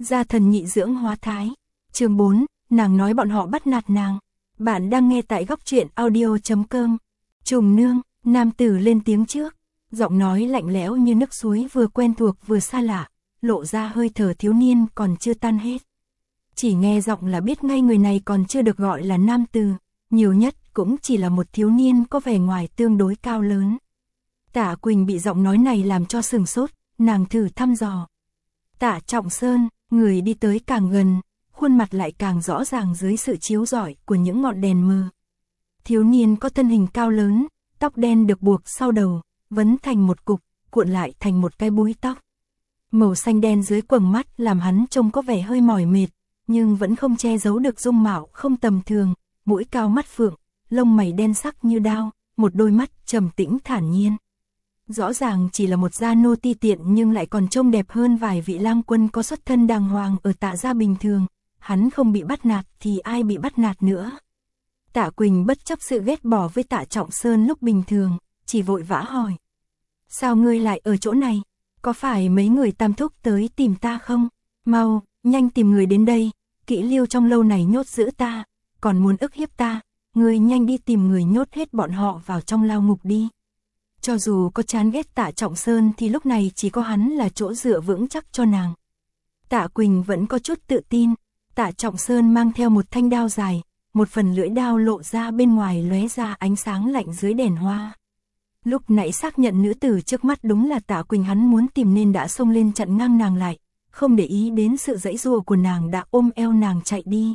Gia thần nhị dưỡng hóa thái. Chương 4, nàng nói bọn họ bắt nạt nàng. Bạn đang nghe tại góc truyện audio.com. Trùng nương, nam tử lên tiếng trước. Giọng nói lạnh lẽo như nước suối, vừa quen thuộc vừa xa lạ, lộ ra hơi thở thiếu niên còn chưa tan hết. Chỉ nghe giọng là biết ngay người này còn chưa được gọi là nam tử, nhiều nhất cũng chỉ là một thiếu niên có vẻ ngoài tương đối cao lớn. Tạ Quỳnh bị giọng nói này làm cho sửng sốt, nàng thử thăm dò. Tạ Trọng Sơn, người đi tới càng gần, khuôn mặt lại càng rõ ràng dưới sự chiếu rọi của những ngọn đèn mờ. Thiếu niên có thân hình cao lớn, tóc đen được buộc sau đầu, vấn thành một cục, cuộn lại thành một cái búi tóc. Màu xanh đen dưới quầng mắt làm hắn trông có vẻ hơi mỏi mệt, nhưng vẫn không che giấu được dung mạo không tầm thường, mũi cao mắt phượng, lông mày đen sắc như đao, một đôi mắt trầm tĩnh thản nhiên. Rõ ràng chỉ là một gia nô ti tiện nhưng lại còn trông đẹp hơn vài vị lang quân có xuất thân đàng hoàng ở Tạ gia bình thường. Hắn không bị bắt nạt thì ai bị bắt nạt nữa. Tạ Quỳnh bất chấp sự ghét bỏ với Tạ Trọng Sơn lúc bình thường, chỉ vội vã hỏi. Sao ngươi lại ở chỗ này? Có phải mấy người Tam Thúc tới tìm ta không? Mau, nhanh tìm người đến đây, Kỷ Liêu trong lâu này nhốt giữ ta, còn muốn ức hiếp ta, ngươi nhanh đi tìm người nhốt hết bọn họ vào trong lao ngục đi. Cho dù có chán ghét Tạ Trọng Sơn thì lúc này chỉ có hắn là chỗ dựa vững chắc cho nàng. Tạ Quỳnh vẫn có chút tự tin. Tạ Trọng Sơn mang theo một thanh đao dài, một phần lưỡi đao lộ ra bên ngoài lóe ra ánh sáng lạnh dưới đèn hoa. Lúc nãy xác nhận nữ tử trước mắt đúng là Tạ Quỳnh hắn muốn tìm nên đã xông lên chặn ngang nàng lại, không để ý đến sự giãy giụa của nàng đã ôm eo nàng chạy đi.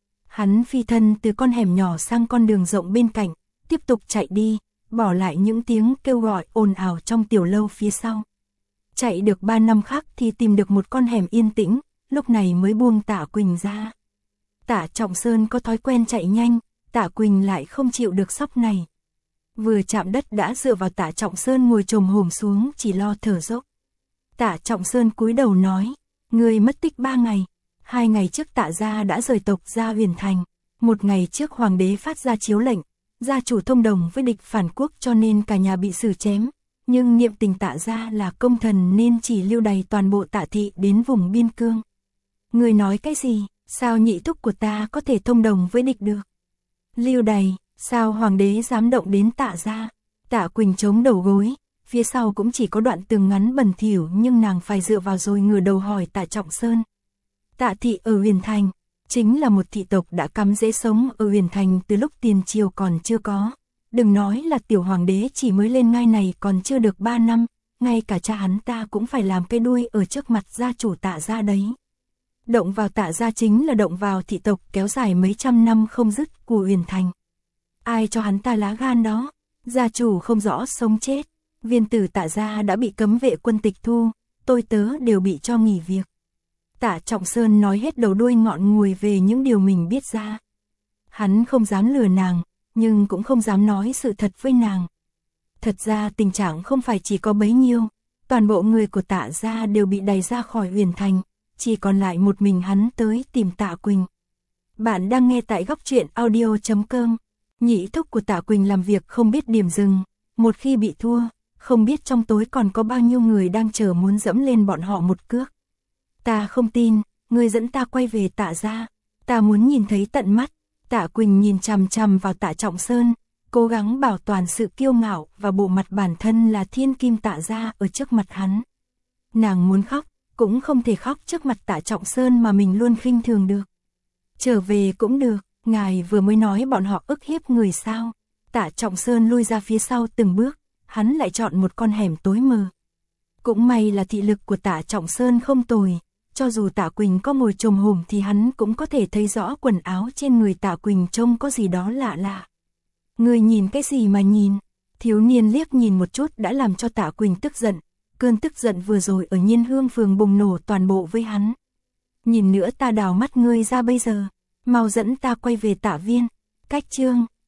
Hắn phi thân từ con hẻm nhỏ sang con đường rộng bên cạnh, tiếp tục chạy đi, bỏ lại những tiếng kêu gọi ồn ào trong tiểu lâu phía sau. Chạy được 3 năm khác thì tìm được một con hẻm yên tĩnh, lúc này mới buông Tạ Quỳnh ra. Tạ Trọng Sơn có thói quen chạy nhanh, Tạ Quỳnh lại không chịu được sóc này. Vừa chạm đất đã dựa vào Tạ Trọng Sơn ngồi chồm hổm xuống chỉ lo thở dốc. Tạ Trọng Sơn cúi đầu nói, người mất tích 3 ngày, 2 ngày trước Tạ gia đã rời tộc ra Huyền Thành, 1 ngày trước hoàng đế phát ra chiếu lệnh, gia chủ thông đồng với địch phản quốc cho nên cả nhà bị xử chém. Nhưng niệm tình Tạ gia là công thần nên chỉ lưu đày toàn bộ Tạ thị đến vùng biên cương. Người nói cái gì, sao nhị thúc của ta có thể thông đồng với địch được? Lưu đày, sao hoàng đế dám động đến Tạ gia? Tạ Quỳnh chống đầu gối, phía sau cũng chỉ có đoạn tường ngắn bẩn thỉu nhưng nàng phải dựa vào rồi ngửa đầu hỏi Tạ Trọng Sơn. Tạ thị ở Huyền Thành, chính là một thị tộc đã cắm rễ sống ở Huyền Thành từ lúc tiền triều còn chưa có. Đừng nói là tiểu hoàng đế chỉ mới lên ngai này còn chưa được 3 năm, ngay cả cha hắn ta cũng phải làm cái đuôi ở trước mặt gia chủ Tạ gia đấy. Động vào Tạ gia chính là động vào thị tộc kéo dài mấy trăm năm không dứt của Huyền Thành. Ai cho hắn ta lá gan đó? Gia chủ không rõ sống chết, viên tử Tạ gia đã bị cấm vệ quân tịch thu, tôi tớ đều bị cho nghỉ việc. Tạ Trọng Sơn nói hết đầu đuôi ngọn ngùi về những điều mình biết ra. Hắn không dám lừa nàng, nhưng cũng không dám nói sự thật với nàng. Thật ra tình trạng không phải chỉ có bấy nhiêu, toàn bộ người của Tạ gia đều bị đày ra khỏi Huyền Thành, chỉ còn lại một mình hắn tới tìm Tạ Quỳnh. Bạn đang nghe tại góc truyện audio.com. Nhị thúc của Tạ Quỳnh làm việc không biết điểm dừng, một khi bị thua, không biết trong tối còn có bao nhiêu người đang chờ muốn dẫm lên bọn họ một cước. Ta không tin, ngươi dẫn ta quay về Tạ gia, ta muốn nhìn thấy tận mắt. Tạ Quỳnh nhìn chằm chằm vào Tạ Trọng Sơn, cố gắng bảo toàn sự kiêu ngạo và bộ mặt bản thân là thiên kim Tạ gia ở trước mặt hắn. Nàng muốn khóc, cũng không thể khóc trước mặt Tạ Trọng Sơn mà mình luôn khinh thường được. Trở về cũng được, ngài vừa mới nói bọn họ ức hiếp người sao? Tạ Trọng Sơn lui ra phía sau từng bước, hắn lại chọn một con hẻm tối mờ. Cũng may là thị lực của Tạ Trọng Sơn không tồi. Cho dù Tạ Quỳnh có ngồi chồm hổm thì hắn cũng có thể thấy rõ quần áo trên người Tạ Quỳnh trông có gì đó lạ lạ. Người nhìn cái gì mà nhìn? Thiếu niên liếc nhìn một chút đã làm cho Tạ Quỳnh tức giận. Cơn tức giận vừa rồi ở Nhiên Hương phường bùng nổ toàn bộ với hắn. Nhìn nữa ta đào mắt ngươi ra bây giờ. Mau dẫn ta quay về Tạ viên. Cách chương